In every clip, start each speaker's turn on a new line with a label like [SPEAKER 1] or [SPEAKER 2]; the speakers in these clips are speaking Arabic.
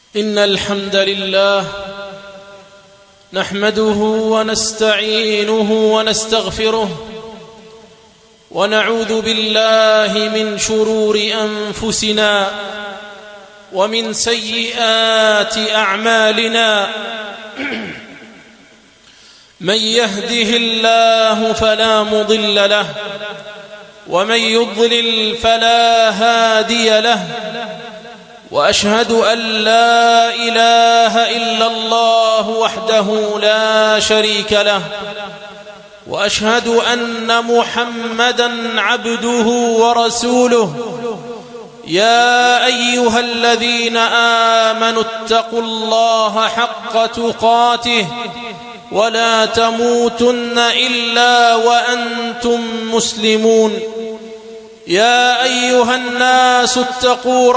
[SPEAKER 1] إن الحمد لله نحمده ونستعينه ونستغفره ونعوذ بالله من شرور أنفسنا ومن سيئات أعمالنا. من يهده الله فلا مضل له ومن يضلل فلا هادي له، وأشهد أن لا إله إلا الله وحده لا شريك له، وأشهد أن محمدًا عبده ورسوله. يا أيها الذين آمنوا اتقوا الله حق تقاته ولا تموتن إلا وأنتم مسلمون. يا أيها الناس اتقوا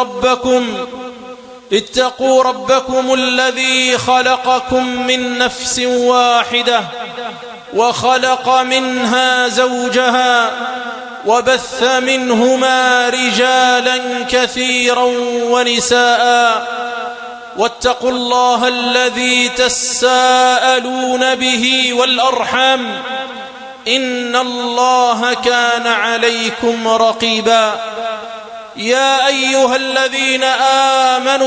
[SPEAKER 1] ربكم الذي خلقكم من نفس واحدة وخلق منها زوجها وبث منهما رجالا كثيرا ونساء، واتقوا الله الذي تساءلون به والأرحام إن الله كان عليكم رقيبا. يا أيها الذين آمنوا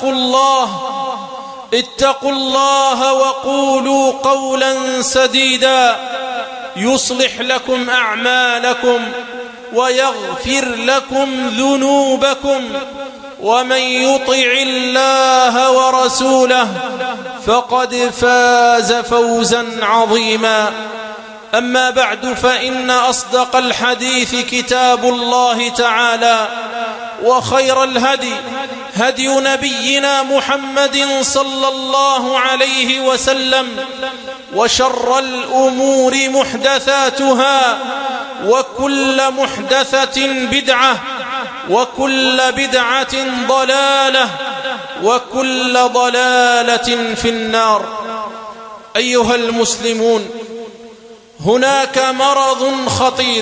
[SPEAKER 1] اتقوا الله وقولوا قولا سديدا يصلح لكم أعمالكم ويغفر لكم ذنوبكم، ومن يطع الله ورسوله فقد فاز فوزا عظيما. أما بعد، فإن أصدق الحديث كتاب الله تعالى، وخير الهدي هدي نبينا محمد صلى الله عليه وسلم، وشر الأمور محدثاتها، وكل محدثة بدعة، وكل بدعة ضلالة، وكل ضلالة في النار. أيها المسلمون، هناك مرض خطير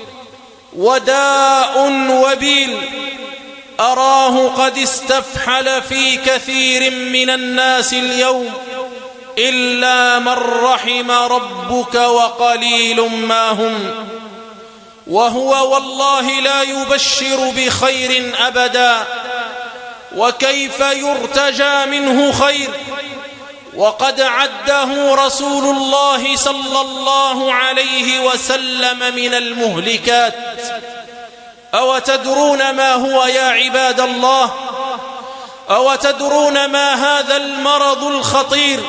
[SPEAKER 1] وداء وبيل أراه قد استفحل في كثير من الناس اليوم، إلا من رحم ربك وقليل ما هم، وهو والله لا يبشر بخير أبدا. وكيف يرتجى منه خير وقد عده رسول الله صلى الله عليه وسلم من المهلكات؟ أو تدرون ما هو يا عباد الله؟ أو تدرون ما هذا المرض الخطير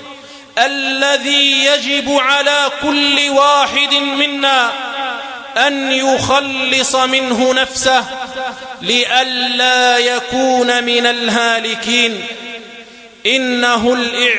[SPEAKER 1] الذي يجب على كل واحد منا أن يخلص منه نفسه لئلا يكون من الهالكين؟ إنه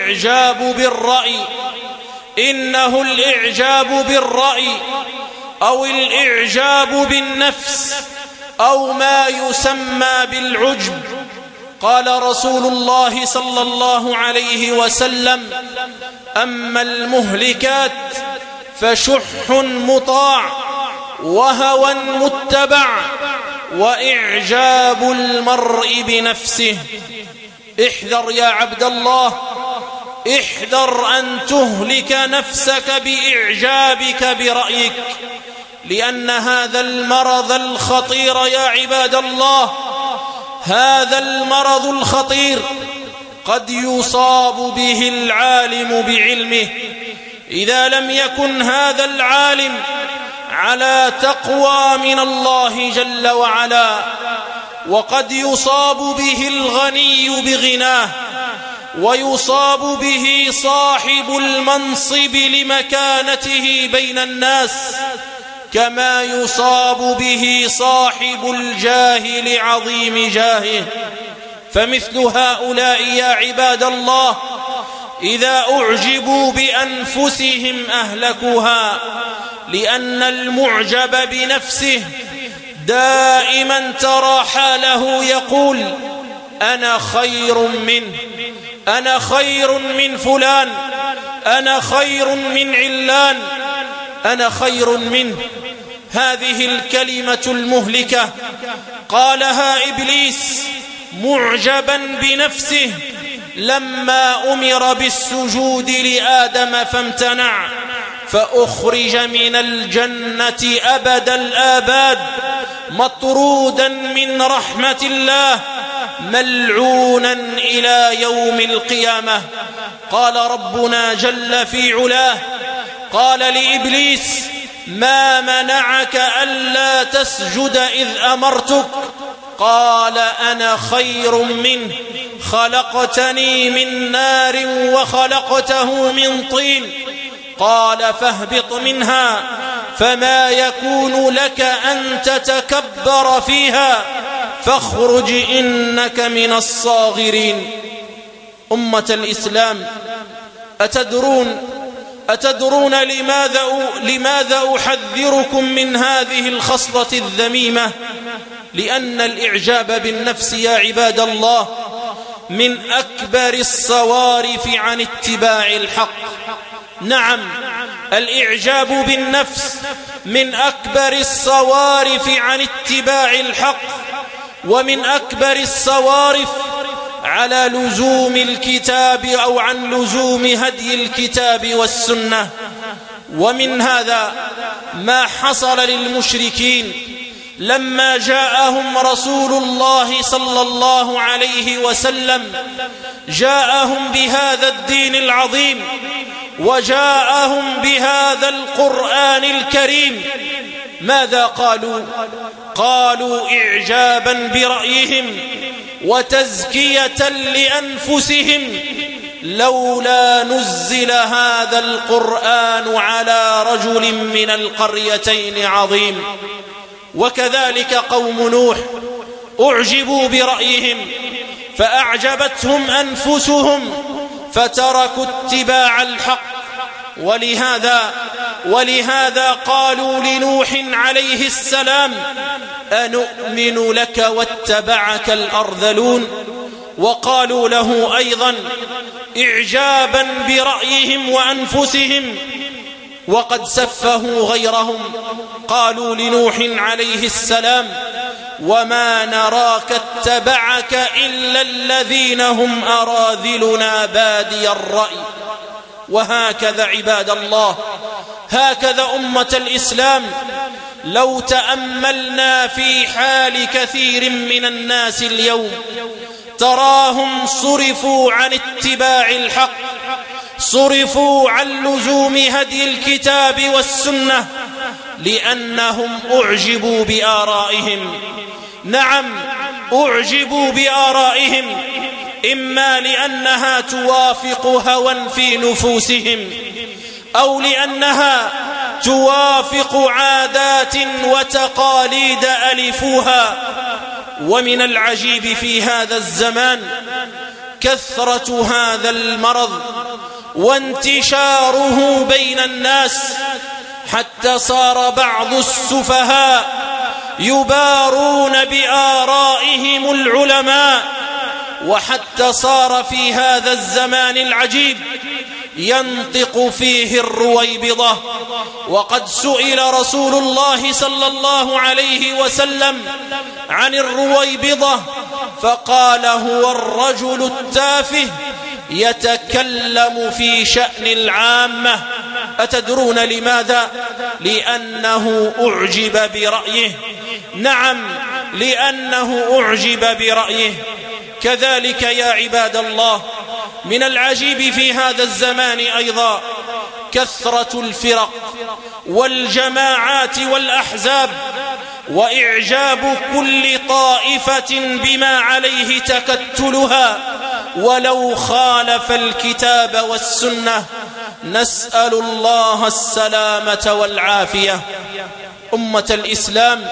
[SPEAKER 1] الإعجاب بالرأي أو الإعجاب بالنفس، أو ما يسمى بالعجب. قال رسول الله صلى الله عليه وسلم: أما المهلكات فشح مطاع، وهوى متبع، وإعجاب المرء بنفسه. احذر يا عبد الله، احذر أن تهلك نفسك بإعجابك برأيك، لأن هذا المرض الخطير يا عباد الله، هذا المرض الخطير قد يصاب به العالم بعلمه إذا لم يكن هذا العالم على تقوى من الله جل وعلا، وقد يصاب به الغني بغناه، ويصاب به صاحب المنصب لمكانته بين الناس، كما يصاب به صاحب الجاه لعظيم جاهه. فمثل هؤلاء يا عباد الله إذا أعجبوا بأنفسهم أهلكوها، لأن المعجب بنفسه دائما ترى حاله يقول: أنا خير منه، أنا خير من فلان، أنا خير من علان، أنا خير منه. هذه الكلمة المهلكة قالها إبليس معجبا بنفسه لما أمر بالسجود لآدم فامتنع، فأخرج من الجنة أبد الآباد مطرودا من رحمة الله ملعونا إلى يوم القيامة. قال ربنا جل في علاه، قال لإبليس: ما منعك ألا تسجد إذ أمرتك؟ قال: أنا خير منه، خلقتني من نار وخلقته من طين. قال: فاهبط منها، فما يكون لك أن تتكبر فيها، فاخرج إنك من الصاغرين. أمة الإسلام، أتدرون لماذا أحذركم من هذه الخصلة الذميمة؟ لأن الإعجاب بالنفس يا عباد الله من أكبر الصوارف عن اتباع الحق. نعم، الإعجاب بالنفس من أكبر الصوارف عن اتباع الحق، ومن أكبر الصوارف على لزوم الكتاب أو عن لزوم هدي الكتاب والسنة. ومن هذا ما حصل للمشركين لما جاءهم رسول الله صلى الله عليه وسلم، جاءهم بهذا الدين العظيم وجاءهم بهذا القرآن الكريم. ماذا قالوا؟ قالوا إعجابا برأيهم وتزكية لأنفسهم: لولا نزل هذا القرآن على رجل من القريتين عظيم. وكذلك قوم نوح أعجبوا برأيهم فأعجبتهم أنفسهم فتركوا اتباع الحق. ولهذا قالوا لنوح عليه السلام: أنؤمن لك واتبعك الأرذلون. وقالوا له أيضا إعجابا برأيهم وأنفسهم وقد سفهوا غيرهم، قالوا لنوح عليه السلام: وما نراك اتبعك إلا الذين هم أراذلنا بادي الرأي. وهكذا عباد الله، هكذا أمة الإسلام، لو تأملنا في حال كثير من الناس اليوم تراهم صرفوا عن اتباع الحق، صرفوا عن لزوم هدي الكتاب والسنة لأنهم أعجبوا بآرائهم. نعم، أعجبوا بآرائهم، إما لأنها توافق هوى في نفوسهم، أو لأنها توافق عادات وتقاليد ألفوها. ومن العجيب في هذا الزمان كثرة هذا المرض وانتشاره بين الناس، حتى صار بعض السفهاء يبارون بآرائهم العلماء، وحتى صار في هذا الزمان العجيب ينطق فيه الرويبضة. وقد سئل رسول الله صلى الله عليه وسلم عن الرويبضة فقال: هو الرجل التافه يتكلم في شأن العامة. أتدرون لماذا؟ لأنه أعجب برأيه. نعم، لأنه أعجب برأيه. كذلك يا عباد الله، من العجيب في هذا الزمان أيضا كثرة الفرق والجماعات والأحزاب، وإعجاب كل طائفة بما عليه تكتلها ولو خالف الكتاب والسنة. نسأل الله السلامة والعافية. أمة الإسلام،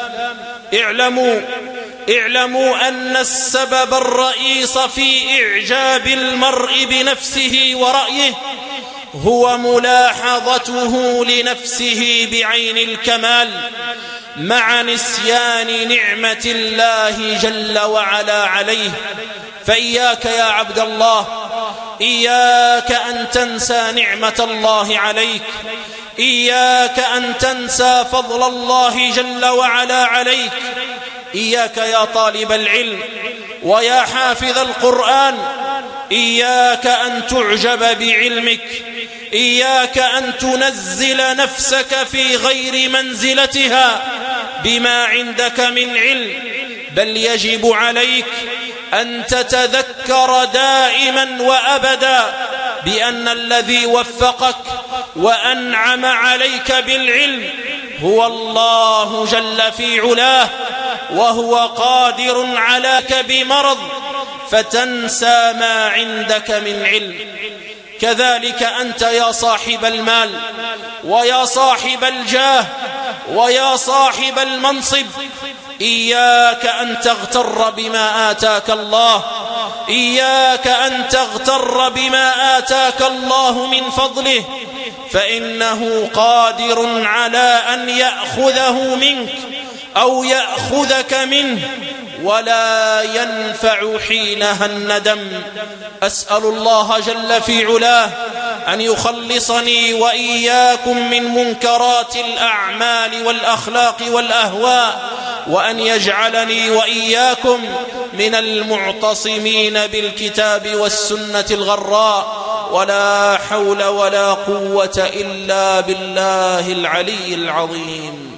[SPEAKER 1] اعلموا أن السبب الرئيس في إعجاب المرء بنفسه ورأيه هو ملاحظته لنفسه بعين الكمال مع نسيان نعمة الله جل وعلا عليه. فإياك يا عبد الله، إياك أن تنسى نعمة الله عليك، إياك أن تنسى فضل الله جل وعلا عليك. إياك يا طالب العلم ويا حافظ القرآن، إياك أن تعجب بعلمك، إياك أن تنزل نفسك في غير منزلتها بما عندك من علم، بل يجب عليك أن تتذكر دائما وأبدا بأن الذي وفقك وأنعم عليك بالعلم هو الله جل في علاه، وهو قادر عليك بمرض فتنسى ما عندك من علم. كذلك أنت يا صاحب المال ويا صاحب الجاه ويا صاحب المنصب، إياك أن تغتر بما آتاك الله، إياك أن تغتر بما آتاك الله من فضله، فإنه قادر على أن يأخذه منك أو يأخذك منه، ولا ينفع حينها الندم. أسأل الله جل في علاه أن يخلصني وإياكم من منكرات الأعمال والأخلاق والأهواء، وأن يجعلني وإياكم من المعتصمين بالكتاب والسنة الغراء، ولا حول ولا قوة إلا بالله العلي العظيم.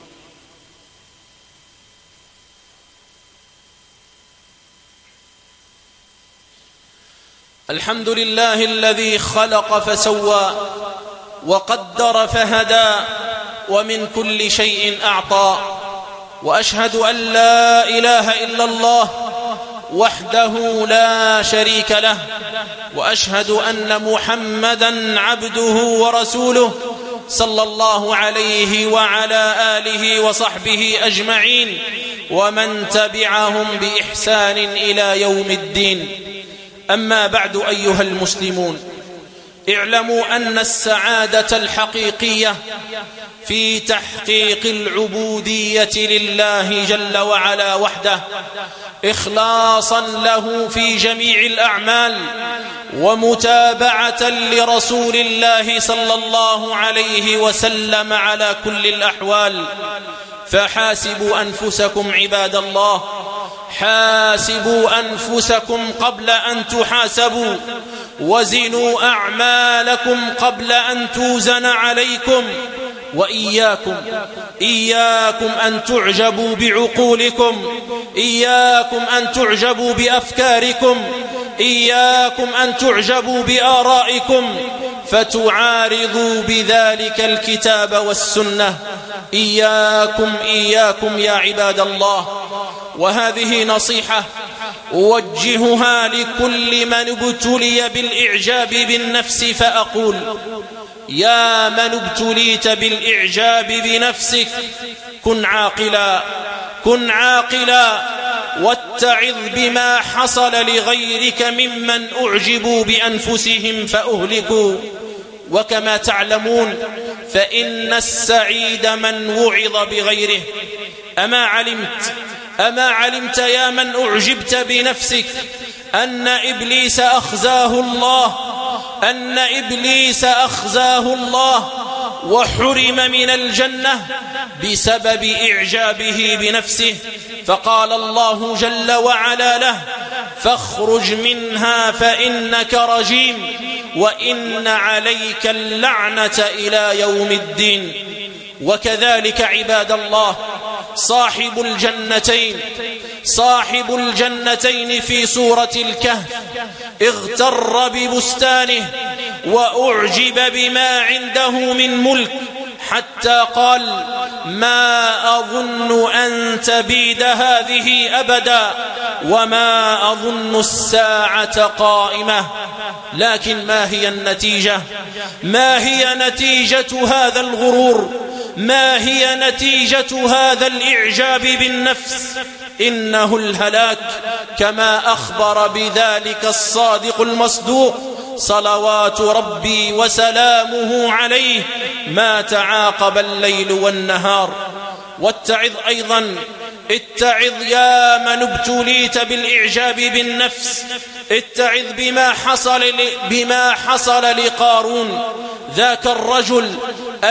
[SPEAKER 1] الحمد لله الذي خلق فسوى وقدر فهدى ومن كل شيء أعطى، وأشهد أن لا إله إلا الله وحده لا شريك له، وأشهد أن محمدا عبده ورسوله صلى الله عليه وعلى آله وصحبه أجمعين ومن تبعهم بإحسان إلى يوم الدين. أما بعد أيها المسلمون، اعلموا أن السعادة الحقيقية في تحقيق العبودية لله جل وعلا وحده، إخلاصا له في جميع الأعمال، ومتابعة لرسول الله صلى الله عليه وسلم على كل الأحوال. فحاسبوا أنفسكم عباد الله، حاسبوا أنفسكم قبل أن تحاسبوا، وزنوا أعمالكم قبل أن توزن عليكم، إياكم أن تعجبوا بعقولكم، إياكم أن تعجبوا بأفكاركم، إياكم أن تعجبوا بآرائكم فتعارضوا بذلك الكتاب والسنة. إياكم يا عباد الله. وهذه نصيحة أوجهها لكل من ابتلي بالإعجاب بالنفس، فأقول: يا من ابتليت بالإعجاب بنفسك، كن عاقلا واتعظ بما حصل لغيرك ممن أعجبوا بأنفسهم فأهلكوا. وكما تعلمون فإن السعيد من وعظ بغيره. أما علمت يا من أعجبت بنفسك أن إبليس أخزاه الله وحرم من الجنة بسبب إعجابه بنفسه، فقال الله جل وعلا له: فاخرج منها فإنك رجيم وإن عليك اللعنة إلى يوم الدين. وكذلك عباد الله، صاحب الجنتين في سورة الكهف اغتر ببستانه وأعجب بما عنده من ملك، حتى قال: ما أظن أن تبيد هذه أبدا وما أظن الساعة قائمة. لكن ما هي نتيجة هذا الغرور؟ ما هي نتيجة هذا الإعجاب بالنفس؟ إنه الهلاك، كما أخبر بذلك الصادق المصدوق صلوات ربي وسلامه عليه ما تعاقب الليل والنهار. واتعظ أيضا، اتعظ يا من ابتليت بالإعجاب بالنفس، اتعظ بما حصل لقارون، ذاك الرجل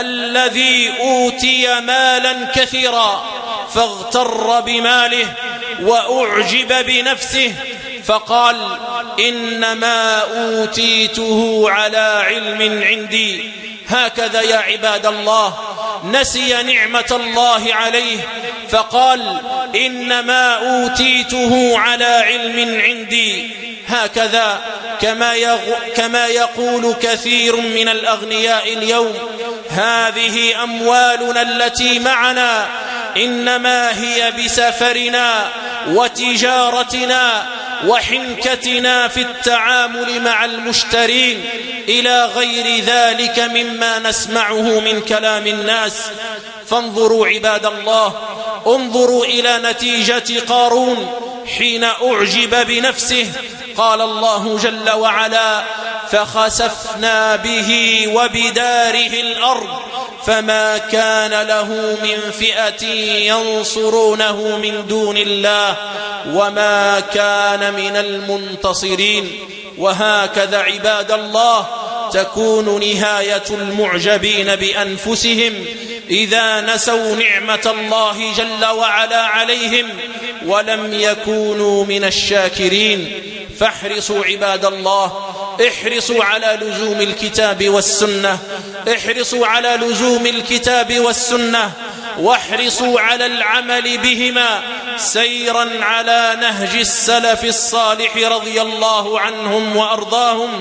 [SPEAKER 1] الذي أوتي مالا كثيرا فاغتر بماله وأعجب بنفسه فقال: إنما أوتيته على علم عندي. هكذا يا عباد الله نسي نعمة الله عليه فقال: إنما أوتيته على علم عندي. هكذا كما يقول كثير من الأغنياء اليوم: هذه أموالنا التي معنا إنما هي بسفرنا وتجارتنا وحنكتنا في التعامل مع المشترين إلى غير ذلك مما نسمعه من كلام الناس. فانظروا عباد الله، انظروا إلى نتيجة قارون حين أعجب بنفسه. قال الله جل وعلا: فخسفنا به وبداره الأرض فما كان له من فئة ينصرونه من دون الله وما كان من المنتصرين. وهكذا عباد الله تكون نهاية المعجبين بأنفسهم إذا نسوا نعمة الله جل وعلا عليهم ولم يكونوا من الشاكرين. فاحرصوا عباد الله، احرصوا على لزوم الكتاب والسنة، احرصوا على لزوم الكتاب والسنة، واحرصوا على العمل بهما سيرا على نهج السلف الصالح رضي الله عنهم وأرضاهم.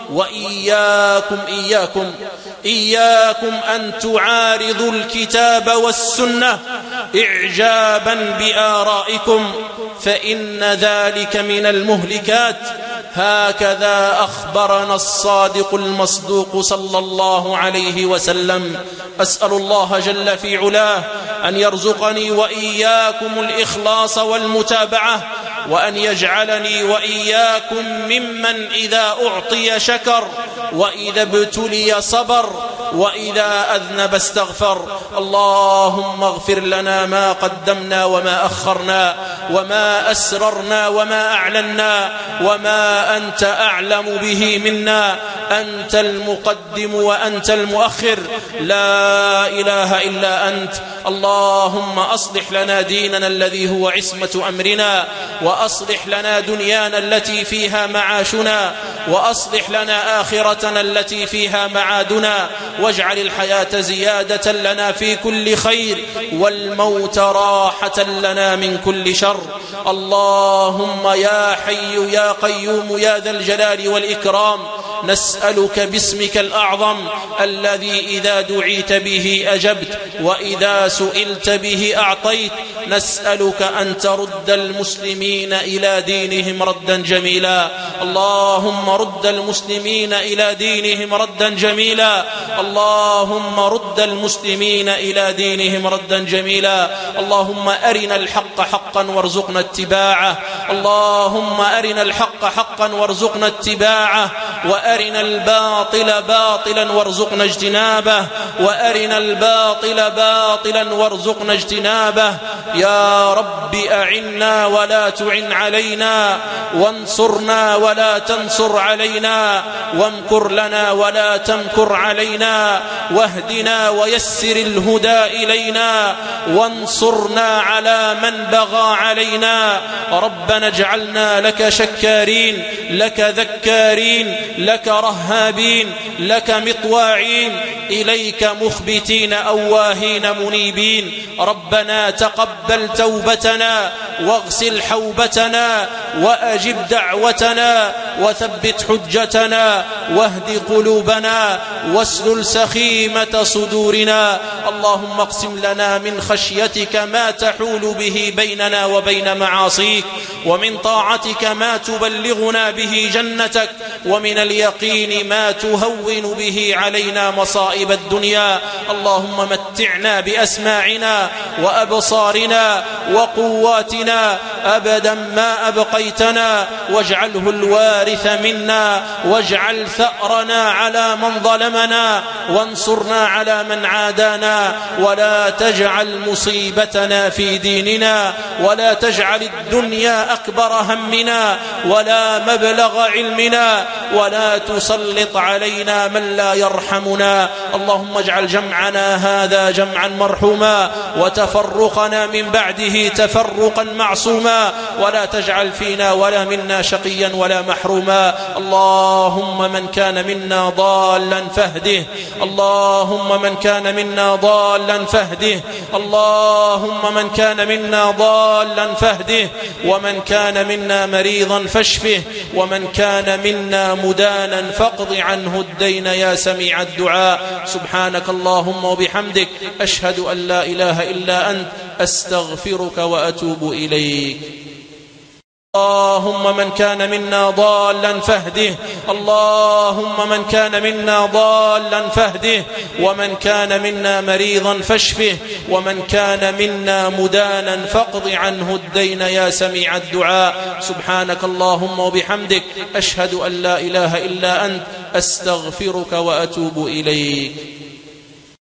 [SPEAKER 1] إياكم أن تعارضوا الكتاب والسنة إعجابا بآرائكم فإن ذلك من المهلكات. هكذا أخبرنا الصادق المصدوق صلى الله عليه وسلم. أسأل الله جل في علاه أن يرزقني وإياكم الإخلاص والمتابعة، وأن يجعلني وإياكم ممن إذا أعطي شكر، وإذا ابتلي صبر، وإذا أذنب استغفر. اللهم اغفر لنا ما قدمنا وما أخرنا وما أسررنا وما أعلنا وما أنت أعلم به منا. أنت المقدم وأنت المؤخر، لا إله إلا أنت. اللهم أصلح لنا ديننا الذي هو عصمة أمرنا، وأصلح لنا دنيانا التي فيها معاشنا، وأصلح لنا آخرتنا التي فيها معادنا، واجعل الحياة زيادة لنا في كل خير والموت راحة لنا من كل شر. اللهم يا حي يا قيوم يا ذا الجلال والإكرام، نسألك باسمك الأعظم الذي إذا دعيت به أجبت وإذا سئلت به أعطيت، نسألك أن ترد المسلمين إلى دينهم ردا جميلا. اللهم رد المسلمين إلى دينهم ردا جميلا. اللهم رد المسلمين إلى دينهم ردا جميلا. اللهم أرنا الحق حقا وارزقنا اتباعه. اللهم أرنا الحق حقا وارزقنا اتباعه، وأرنا الباطل باطلا وارزقنا اجتنابه، وأرنا الباطل باطلا وارزقنا اجتنابه. يا رب أعنا ولا تعن علينا، وانصرنا ولا تنصر علينا، وامكر لنا ولا تمكر علينا، واهدنا ويسر الهدى إلينا، وانصرنا على من بغى علينا. ربنا اجعلنا لك شكارين، لك ذكارين، لك رهابين، لك مطواعين، إليك مخبتين أواهين منيبين. ربنا تقبل توبتنا واغسل حوبتنا وأجب دعوتنا وثبت حجتنا واهد قلوبنا واسلل سخيمة صدورنا. اللهم اقسم لنا من خشيتك ما تحول به بيننا وبين معاصيك، ومن طاعتك ما تبلغنا به جنتك، ومن اليقين ما تهون به علينا مصائب الدنيا. اللهم متعنا بأسماعنا وأبصارنا وقواتنا أبدا ما أبقيتنا، واجعله الوارث منا، واجعل ثأرنا على من ظلمنا، وانصرنا على من عادانا، ولا تجعل مصيبتنا في ديننا، ولا تجعل الدنيا أكبر همنا ولا مبلغ علمنا، ولا تسلط علينا من لا يرحمنا. اللهم اجعل جمعنا هذا جمعا مرحوما، وتفرقنا من بعده تفرقا معصوما. محروما، ولا تجعل فينا ولا منا شقيا ولا محروما. اللهم من كان منا ضالا فاهده، اللهم من كان منا ضالا فاهده، اللهم من كان منا ضالا فاهده، ومن كان منا مريضا فاشفه، ومن كان منا مدانا فاقض عنه الدين يا سميع الدعاء. سبحانك اللهم وبحمدك، أشهد أن لا إله إلا أنت، أستغفرك وأتوب إليك. اللهم من كان منا ضالا فاهده، اللهم من كان منا ضالا فاهده، ومن كان منا مريضا فاشفه، ومن كان منا مدانا فاقض عنه الدين يا سميع الدعاء. سبحانك اللهم وبحمدك، أشهد أن لا إله إلا أنت، أستغفرك وأتوب إليك.